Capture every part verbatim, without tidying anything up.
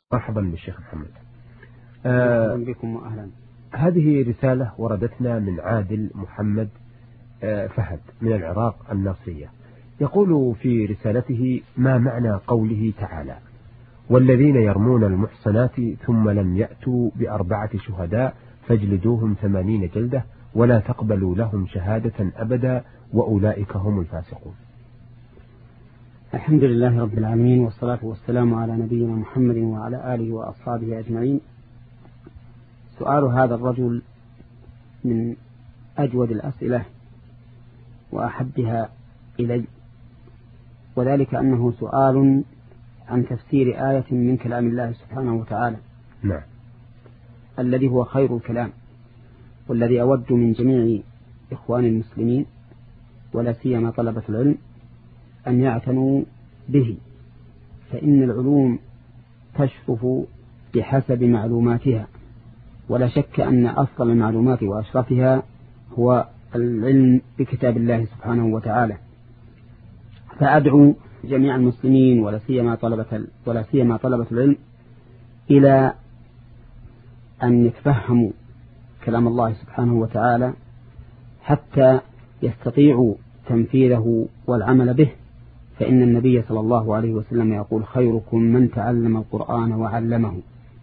مرحبا بالشيخ محمد. آه بكم وأهلا. هذه رسالة وردتنا من عادل محمد آه فهد من العراق الناصرية، يقول في رسالته: ما معنى قوله تعالى: والذين يرمون المحصنات ثم لم يأتوا بأربعة شهداء فاجلدوهم ثمانين جلدة ولا تقبلوا لهم شهادة أبدا وأولئك هم الفاسقون. الحمد لله رب العالمين، والصلاة والسلام على نبينا محمد وعلى آله وأصحابه أجمعين. سؤال هذا الرجل من أجود الأسئلة وأحبها إلي، وذلك أنه سؤال عن تفسير آية من كلام الله سبحانه وتعالى. نعم. الذي هو خير الكلام، والذي أود من جميع إخوان المسلمين ولا سيما طلبة العلم أن يعتنوا به، فإن العلوم تشرف بحسب معلوماتها، ولا شك أن أفضل المعلومات وأشرفها هو العلم بكتاب الله سبحانه وتعالى. فأدعو جميع المسلمين ولا سيما طلبة ولا سيما طلبة العلم إلى أن يتفهموا كلام الله سبحانه وتعالى حتى يستطيعوا تنفيذه والعمل به، فإن النبي صلى الله عليه وسلم يقول: خيركم من تعلم القرآن وعلمه.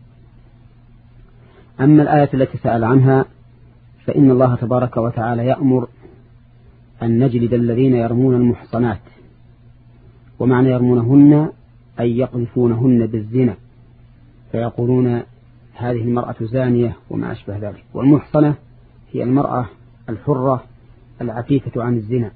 أما الآية التي سأل عنها فإن الله تبارك وتعالى يأمر أن نجلد الذين يرمون المحصنات، ومعنى يرمونهن أي يقذفونهن بالزنا، فيقولون هذه المرأة زانية وما أشبه ذلك. والمحصنة هي المرأة الحرة العفيفة عن الزنا،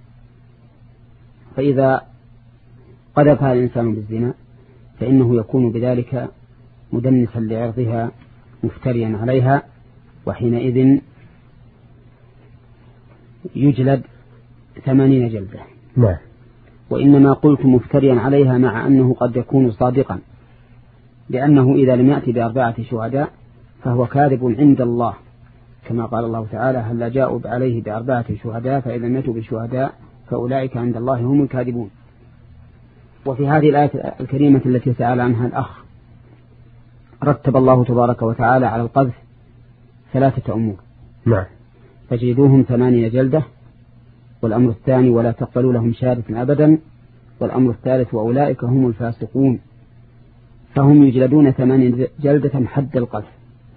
فإذا قذفها الإنسان بالزنا فإنه يكون بذلك مدنسا لعرضها مفتريا عليها، وحينئذ يجلد ثمانين جلدة. نعم. وإنما قلت مفتريا عليها مع أنه قد يكون صادقا، لأنه إذا لم يأتي بأربعة شهداء فهو كاذب عند الله، كما قال الله تعالى: هل جاءوا عليه بأربعة شهداء فإذا لم يأتوا بشهداء فأولئك عند الله هم الكاذبون. وفي هذه الآية الكريمة التي سأل عنها الأخ رتب الله تبارك وتعالى على القذف ثلاثة أمور. نعم. فجلدوهم ثمانين جلدة، والأمر الثاني ولا تقبلوا لهم شهادة أبدا، والأمر الثالث وأولئك هم الفاسقون. فهم يجلدون ثمانين جلدة حد القذف،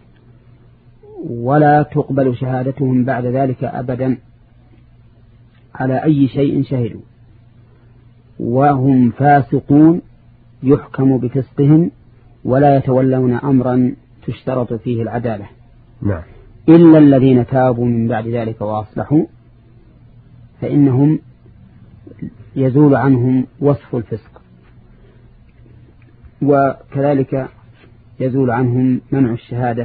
ولا تقبل شهادتهم بعد ذلك أبدا على أي شيء شهدوا، وهم فاسقون يحكم بفسقهم ولا يتولون أمرا تشترط فيه العدالة. نعم. إلا الذين تابوا من بعد ذلك وأصلحوا فإنهم يزول عنهم وصف الفسق، وكذلك يزول عنهم منع الشهادة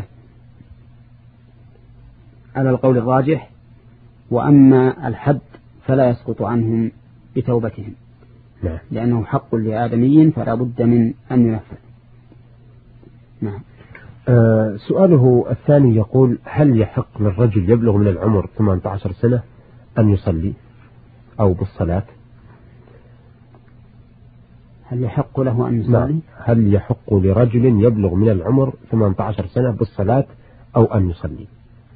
على القول الراجح. وأما الحد فلا يسقط عنهم بتوبتهم، نعم، لأنه حق لآدمي فلا بد من أن ينفذ. نعم. آه سؤاله الثاني يقول: هل يحق للرجل يبلغ من العمر ثمانية عشر سنة أن يصلي أو بالصلاة؟ هل يحق له أن يصلي؟ نعم. هل يحق لرجل يبلغ من العمر ثمانية عشر سنة بالصلاة أو أن يصلي؟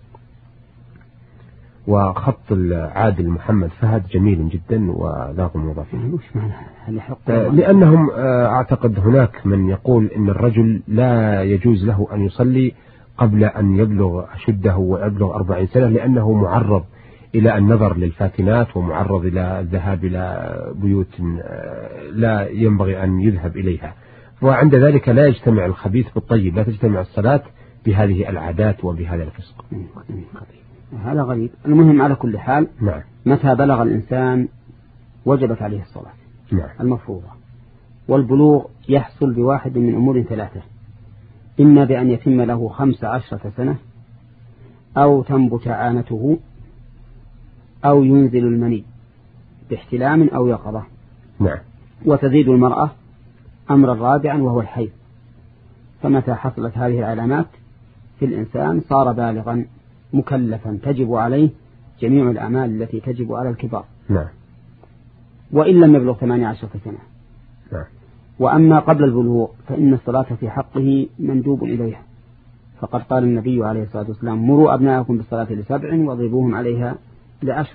وخط عادل محمد فهد جميل جدا ولا غموض فيه. وش معنى هل يحق؟ لأنهم أعتقد هناك من يقول إن الرجل لا يجوز له أن يصلي قبل أن يبلغ أشده ويبلغ أربعين سنة، لأنه معرض إلى النظر للفاتنات ومعرض إلى الذهاب إلى بيوت لا ينبغي أن يذهب إليها، وعند ذلك لا يجتمع الخبيث بالطيب، لا تجتمع الصلاة بهذه العادات وبهذا الفسق. هذا غريب. المهم على كل حال، نعم، متى بلغ الإنسان وجبت عليه الصلاة، نعم، المفروضة. والبلوغ يحصل بواحد من أمور ثلاثة: إما بأن يتم له خمس عشرة سنة، أو تنبت عانته، أو ينزل المني باحتلام أو يقظة. نعم. وتزيد المرأة أمرا رابعا وهو الحيض. فمتى حصلت هذه العلامات في الإنسان صار بالغا مكلفا تجب عليه جميع الأعمال التي تجب على الكبار. نعم. وإن لم يبلغ ثمانية عشرة سنة. نعم. وأما قبل البلوغ فإن الصلاة في حقه مندوب إليها، فقد قال النبي عليه الصلاة والسلام: مروا أبناءكم بالصلاة لسبع واضربوهم عليها لعشر.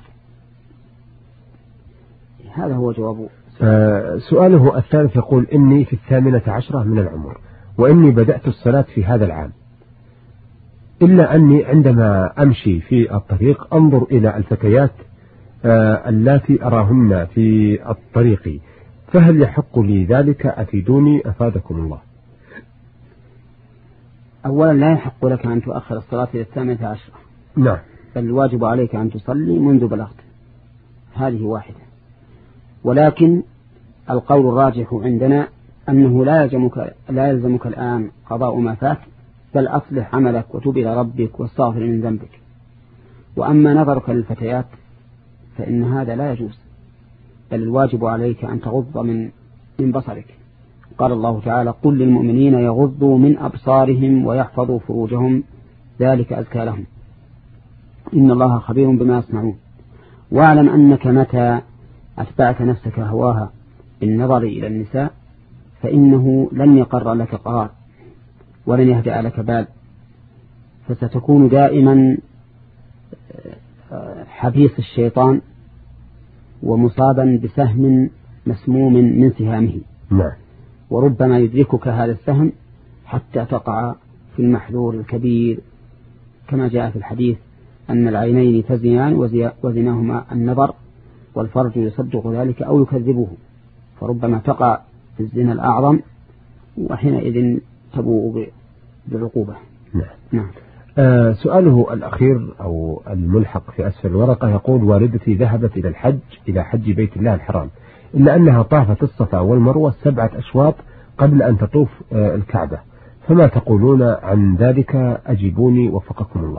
هذا هو جوابه. آه سؤاله الثالث يقول: إني في الثامنة عشرة من العمر، وإني بدأت الصلاة في هذا العام، إلا أني عندما أمشي في الطريق أنظر إلى الفتيات آه اللاتي أراهن في الطريق، فهل يحق لي ذلك؟ أفيدوني أفادكم الله. أولا لا يحق لك أن تؤخر الصلاة إلى الثامنة عشرة، نعم، بل الواجب عليك أن تصلي منذ بلغت، هذه واحدة. ولكن القول الراجح عندنا أنه لا يلزمك, لا يلزمك الآن قضاء ما فات، بل أصلح عملك وتوب إلى ربك واستغفر من ذنبك. وأما نظرك للفتيات فإن هذا لا يجوز، بل الواجب عليك أن تغض من من بصرك. قال الله تعالى: قل للمؤمنين يغضوا من أبصارهم ويحفظوا فروجهم ذلك أزكى لهم إن الله خبير بما يصنعون. واعلم أنك متى أتبعت نفسك هواها بالنظر إلى النساء فإنه لن يقر لك قرار ولن يهدأ لك بال، فستكون دائما حبيس الشيطان ومصابا بسهم مسموم من سهامه. نعم. وربما يدركك هذا السهم حتى تقع في المحذور الكبير، كما جاء في الحديث أن العينين تزنيان وزناهما النظر، والفرج يصدق ذلك أو يكذبه، فربما تقع في الزنا الأعظم وحينئذ تبوء بالعقوبة. نعم. نعم. آه سؤاله الأخير أو الملحق في أسفل الورقة يقول: والدتي ذهبت إلى الحج إلى حج بيت الله الحرام، إلا أنها طافت الصفا والمروة سبعة أشواط قبل أن تطوف آه الكعبة، فما تقولون عن ذلك؟ أجيبوني وفقكم الله.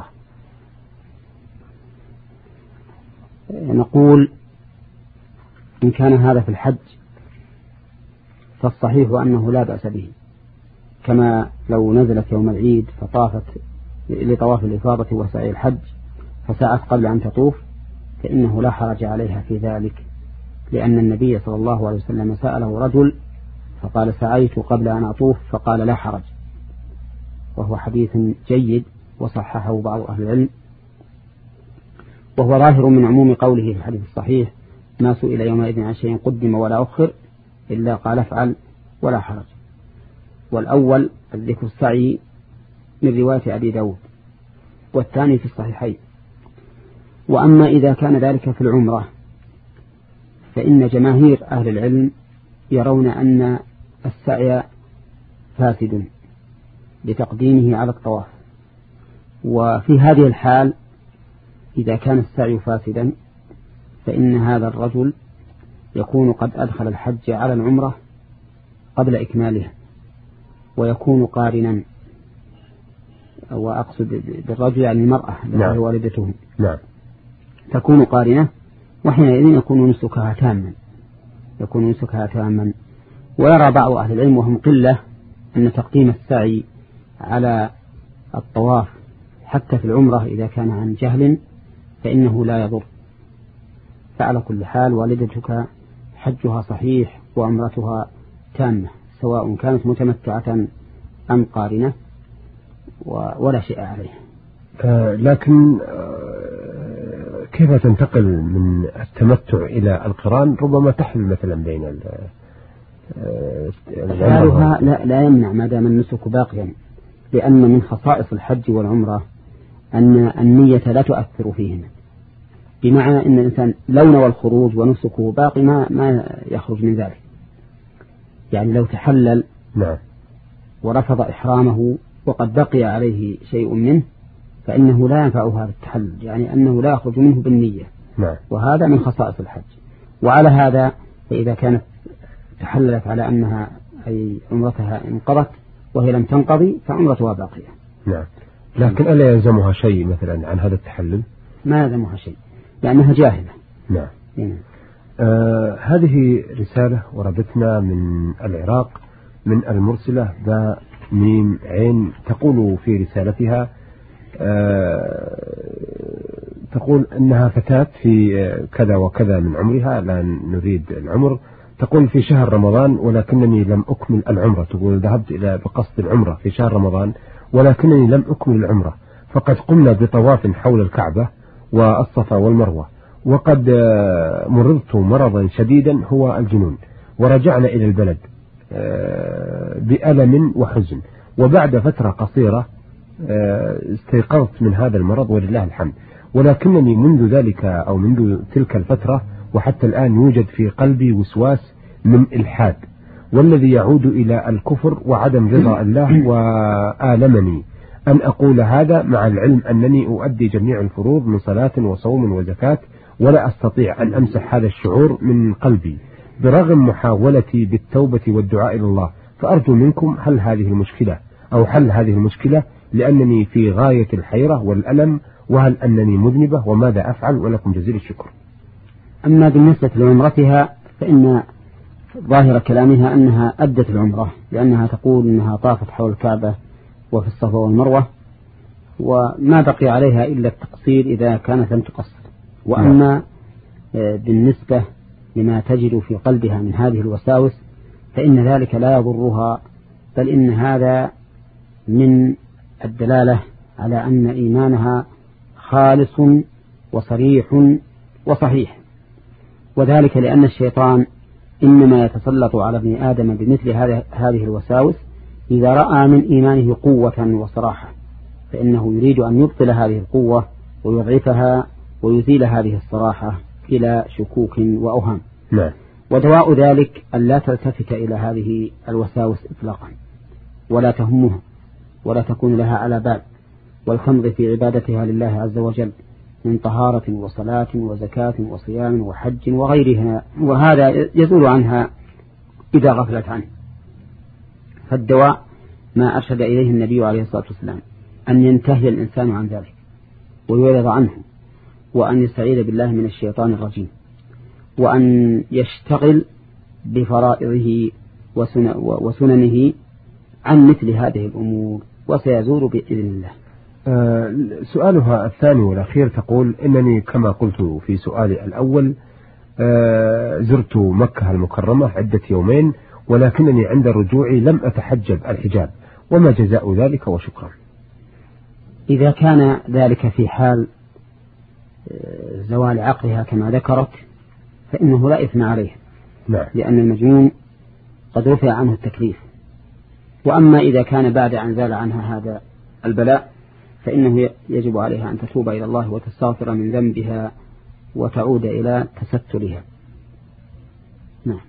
نقول إن كان هذا في الحج فالصحيح أنه لا بأس به، كما لو نزلت يوم العيد فطافت لطواف الإفاضة وسعي الحج فسعت قبل أن تطوف فإنه لا حرج عليها في ذلك، لأن النبي صلى الله عليه وسلم سأله رجل فقال: سعيت قبل أن أطوف، فقال: لا حرج، وهو حديث جيد وصححه بعض أهل العلم، وهو ظاهر من عموم قوله في الحديث الصحيح: ما سئل يومئذ عن شيء قدم ولا أخر إلا قال افعل ولا حرج. والأول الذكر السعي من رواية أبي داود، والثاني في الصحيحين. وأما إذا كان ذلك في العمرة فإن جماهير أهل العلم يرون أن السعي فاسد بتقديمه على الطواف، وفي هذه الحال إذا كان السعي فاسدا فإن هذا الرجل يكون قد أدخل الحج على العمرة قبل إكمالها، ويكون قارنا، وأقصد بالرجل يعني المرأة نعم. والدته نعم. تكون قارنة، وحينئذ يكون نسكها تاما يكون نسكها تاما ويرى بعض أهل العلم وهم قلة أن تقديم السعي على الطواف حتى في العمرة إذا كان عن جهل فإنه لا يضر. فعلى كل حال والدتك حجها صحيح وعمرتها تامة، سواء كانت متمتعة أم قارنة، ولا شيء عليه. آه لكن آه كيف تنتقل من التمتع إلى القران؟ ربما تحمل مثلا بين آه لا, لا يمنع ما دام النسك باقيا، لأن من خصائص الحج والعمرة أن النية لا تؤثر فيهما، بمعنى أن الإنسان لو نوى الخروج ونسكه باقي ما, ما يخرج من ذلك. يعني لو تحلل نعم. ورفض إحرامه وقد بقي عليه شيء منه فإنه لا ينفعه هذا التحلل، يعني أنه لا يخرج منه بالنية. نعم. وهذا من خصائص الحج. وعلى هذا فإذا كانت تحللت على أنها أي عمرتها انقضت وهي لم تنقضي فعمرتها باقية. نعم. لكن ألا يلزمها شيء مثلا عن هذا التحلل؟ ما يلزمها شيء لأنها جاهلة. نعم. يعني. آه هذه رسالة وردتنا من العراق من المرسلة باء ميم عين، تقول في رسالتها آه تقول أنها فتاة في كذا وكذا من عمرها، لا نريد العمر، تقول في شهر رمضان ولكنني لم أكمل العمرة. تقول ذهبت إلى بقصد العمرة في شهر رمضان ولكنني لم أكمل العمرة، فقد قمنا بطواف حول الكعبة والصفا والمروة، وقد مرضت مرضا شديدا هو الجنون، ورجعنا إلى البلد بألم وحزن، وبعد فترة قصيرة استيقظت من هذا المرض ولله الحمد، ولكنني منذ ذلك أو منذ تلك الفترة وحتى الآن يوجد في قلبي وسواس من إلحاد، والذي يعود إلى الكفر وعدم رضا الله، وآلمني أن أقول هذا مع العلم أنني أؤدي جميع الفروض من صلاة وصوم وزكاة، ولا أستطيع أن أمسح هذا الشعور من قلبي برغم محاولتي بالتوبة والدعاء إلى الله. فأرجو منكم حل هذه المشكلة أو حل هذه المشكلة، لأنني في غاية الحيرة والألم، وهل أنني مذنبة وماذا أفعل؟ ولكم جزيل الشكر. أما بالنسبة لعمرتها فإن ظاهر كلامها أنها أدت العمرة، لأنها تقول أنها طافت حول الكعبة وفي الصفا والمروة، وما بقي عليها إلا التقصير إذا كانت لم تقصر. وأما بالنسبة لما تجد في قلبها من هذه الوساوس فإن ذلك لا يضرها، بل إن هذا من الدلالة على أن إيمانها خالص وصريح وصحيح، وذلك لأن الشيطان إنما يتسلط على ابن آدم بمثل هذه الوساوس إذا رأى من إيمانه قوة وصراحة، فإنه يريد أن يبطل هذه القوة ويضعفها ويزيل هذه الصراحة إلى شكوك وأوهام. نعم. ودواء ذلك أن لا تلتفت إلى هذه الوساوس إطلاقا، ولا تهمها ولا تكون لها على بال، والخمض في عبادتها لله عز وجل من طهارة وصلاة وزكاة وصيام وحج وغيرها، وهذا يزول عنها إذا غفلت عنه. فالدواء ما أرشد إليه النبي عليه الصلاة والسلام، أن ينتهي الإنسان عن ذلك ويعرض عنه، وأن يستعيذ بالله من الشيطان الرجيم، وأن يشتغل بفرائضه وسننه عن مثل هذه الأمور، وسيزول بإذن الله. أه سؤالها الثاني والأخير تقول إنني كما قلت في سؤالي الأول أه زرت مكة المكرمة عدة يومين، ولكنني عند رجوعي لم أتحجب الحجاب، وما جزاء ذلك؟ وشكرا. إذا كان ذلك في حال زوال عقلها كما ذكرت فإنه لا إثم عليه. نعم. لأن المجنون قد رفع عنه التكليف. وأما إذا كان بعد أن زال عنها هذا البلاء فإنه يجب عليها أن تتوب إلى الله وتستغفر من ذنبها وتعود إلى تسترها. نعم.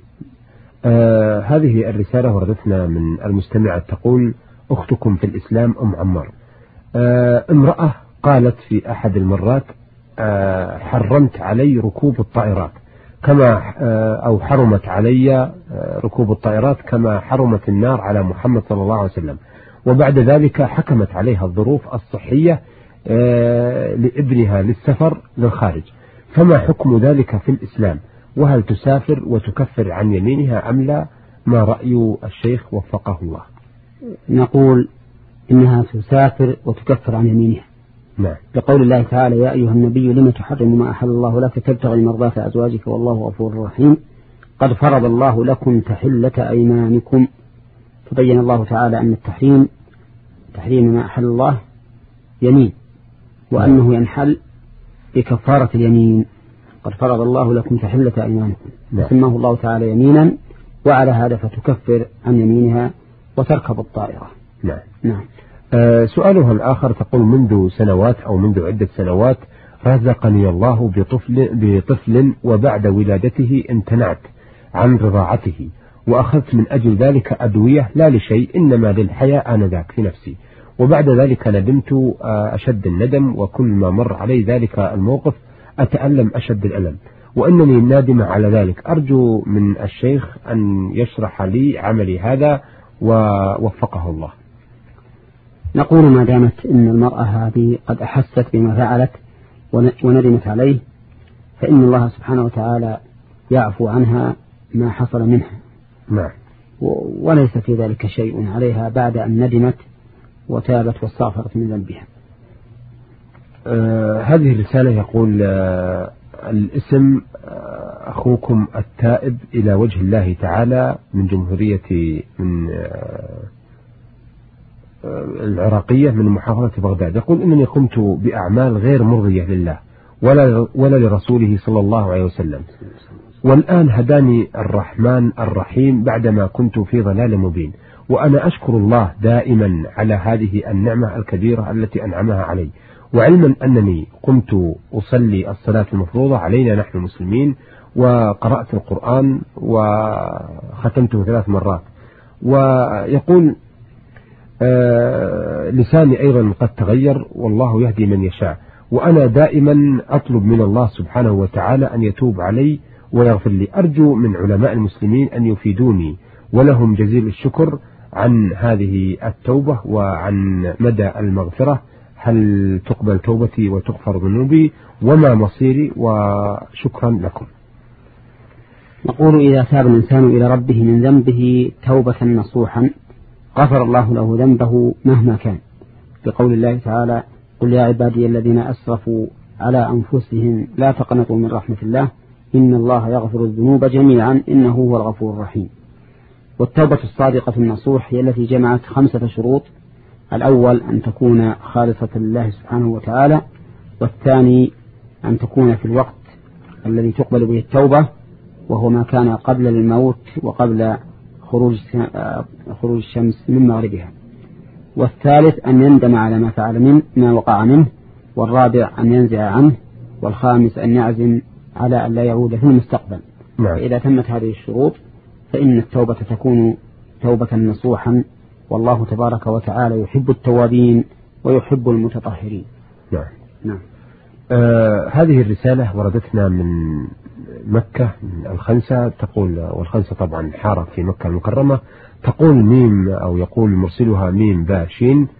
آه هذه الرسالة وردتنا من المستمعة تقول: أختكم في الإسلام أم عمار، آه امرأة قالت في أحد المرات آه حرمت علي ركوب الطائرات كما آه أو حرمت علي آه ركوب الطائرات كما حرمت النار على محمد صلى الله عليه وسلم، وبعد ذلك حكمت عليها الظروف الصحية آه لابنها للسفر للخارج، فما حكم ذلك في الإسلام؟ وهل تسافر وتكفر عن يمينها أم لا؟ ما رأي الشيخ وفقه الله؟ نقول إنها تسافر وتكفر عن يمينها. نعم. لقول الله تعالى: يا أيها النبي لم تحرم ما أحل الله لك تبتغي مرضات أزواجك والله غفور رحيم قد فرض الله لكم تحلة أيمانكم. فبين الله تعالى أن التحريم تحريم ما أحل الله يمين، وأنه ينحل بكفارة اليمين. قد فرض الله لكم تحلة أيمانكم، سماه الله تعالى يمينا، وعلى هذا فتكفر عن يمينها وتركب الطائرة. نعم. نعم. آه سؤالها الآخر تقول: منذ سنوات أو منذ عدة سنوات رزقني الله بطفل, بطفل وبعد ولادته امتنعت عن رضاعته، وأخذت من أجل ذلك أدوية لا لشيء إنما للحياة آنذاك في نفسي، وبعد ذلك ندمت آه أشد الندم، وكل ما مر علي ذلك الموقف أتألم أشد الألم، وأنني نادم على ذلك. أرجو من الشيخ أن يشرح لي عملي هذا ووفقه الله. نقول ما دامت إن المرأة هذه قد أحست بما فعلت وندمت عليه فإن الله سبحانه وتعالى يعفو عنها ما حصل منها. نعم. وليس في ذلك شيء عليها بعد أن ندمت وتابت واستغفرت من ذنبها. آه هذه الرسالة يقول آه الاسم آه أخوكم التائب إلى وجه الله تعالى من جمهورية من العراقية من محافظة بغداد، يقول إنني قمت بأعمال غير مرضية لله ولا ولا لرسوله صلى الله عليه وسلم، والآن هداني الرحمن الرحيم بعدما كنت في ضلال مبين، وأنا أشكر الله دائما على هذه النعمة الكبيرة التي أنعمها علي، وعلما أنني قمت أصلي الصلاة المفروضة علينا نحن المسلمين، وقرأت القرآن وختمته ثلاث مرات. ويقول آه لساني أيضا قد تغير والله يهدي من يشاء، وأنا دائما أطلب من الله سبحانه وتعالى أن يتوب علي ويغفر لي. أرجو من علماء المسلمين أن يفيدوني، ولهم جزيل الشكر عن هذه التوبة وعن مدى المغفرة، هل تقبل توبتي وتغفر ذنوبي وما مصيري، وشكرا لكم. نقول إذا تاب الإنسان إلى ربه من ذنبه توبة نصوحا غفر الله له ذنبه مهما كان، بقول الله تعالى: قل يا عبادي الذين أسرفوا على أنفسهم لا تقنطوا من رحمة الله إن الله يغفر الذنوب جميعا إنه هو الغفور الرحيم. والتوبة الصادقة النصوح هي التي جمعت خمسة شروط: الأول أن تكون خالصة لله سبحانه وتعالى، والثاني أن تكون في الوقت الذي تقبل به التوبة وهو ما كان قبل الموت وقبل خروج خروج الشمس من مغربها، والثالث أن يندم على ما فعل منه ما وقع منه، والرابع أن ينزع عنه، والخامس أن يعزم على أن لا يعود في المستقبل. فإذا تمت هذه الشروط فإن التوبة تكون توبة نصوحا، والله تبارك وتعالى يحب التوابين ويحب المتطهرين. نعم. نعم. آه هذه الرسالة وردتنا من مكة من الخنسة، تقول، والخنسة طبعا حارة في مكة المكرمة، تقول ميم أو يقول مرسلها ميم باشين: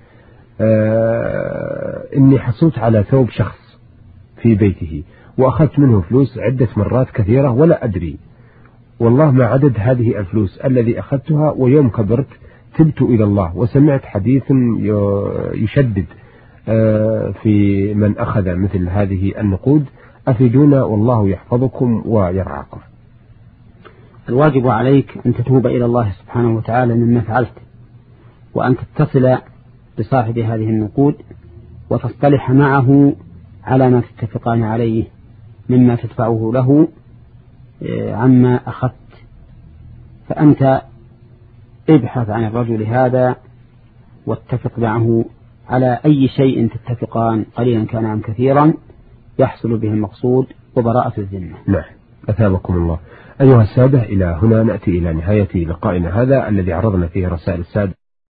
آه إني حصلت على ثوب شخص في بيته وأخذت منه فلوس عدة مرات كثيرة ولا أدري والله ما عدد هذه الفلوس الذي أخذتها، ويوم كبرت تبت إلى الله وسمعت حديث يشدد في من أخذ مثل هذه النقود، أفيدونا والله يحفظكم ويرعاكم. الواجب عليك أن تتوب إلى الله سبحانه وتعالى مما فعلت، وأن تتصل بصاحب هذه النقود وتصطلح معه على ما تتفقان عليه مما تدفعه له عما أخذت. فأنت ابحث عن الرجل هذا واتفق معه على أي شيء تتفقان قليلا كان أم كثيرا يحصل به المقصود وبراءة الذمة. نعم. أثابكم الله. أيها السادة، إلى هنا نأتي إلى نهاية لقائنا هذا الذي عرضنا فيه رسائل السادة.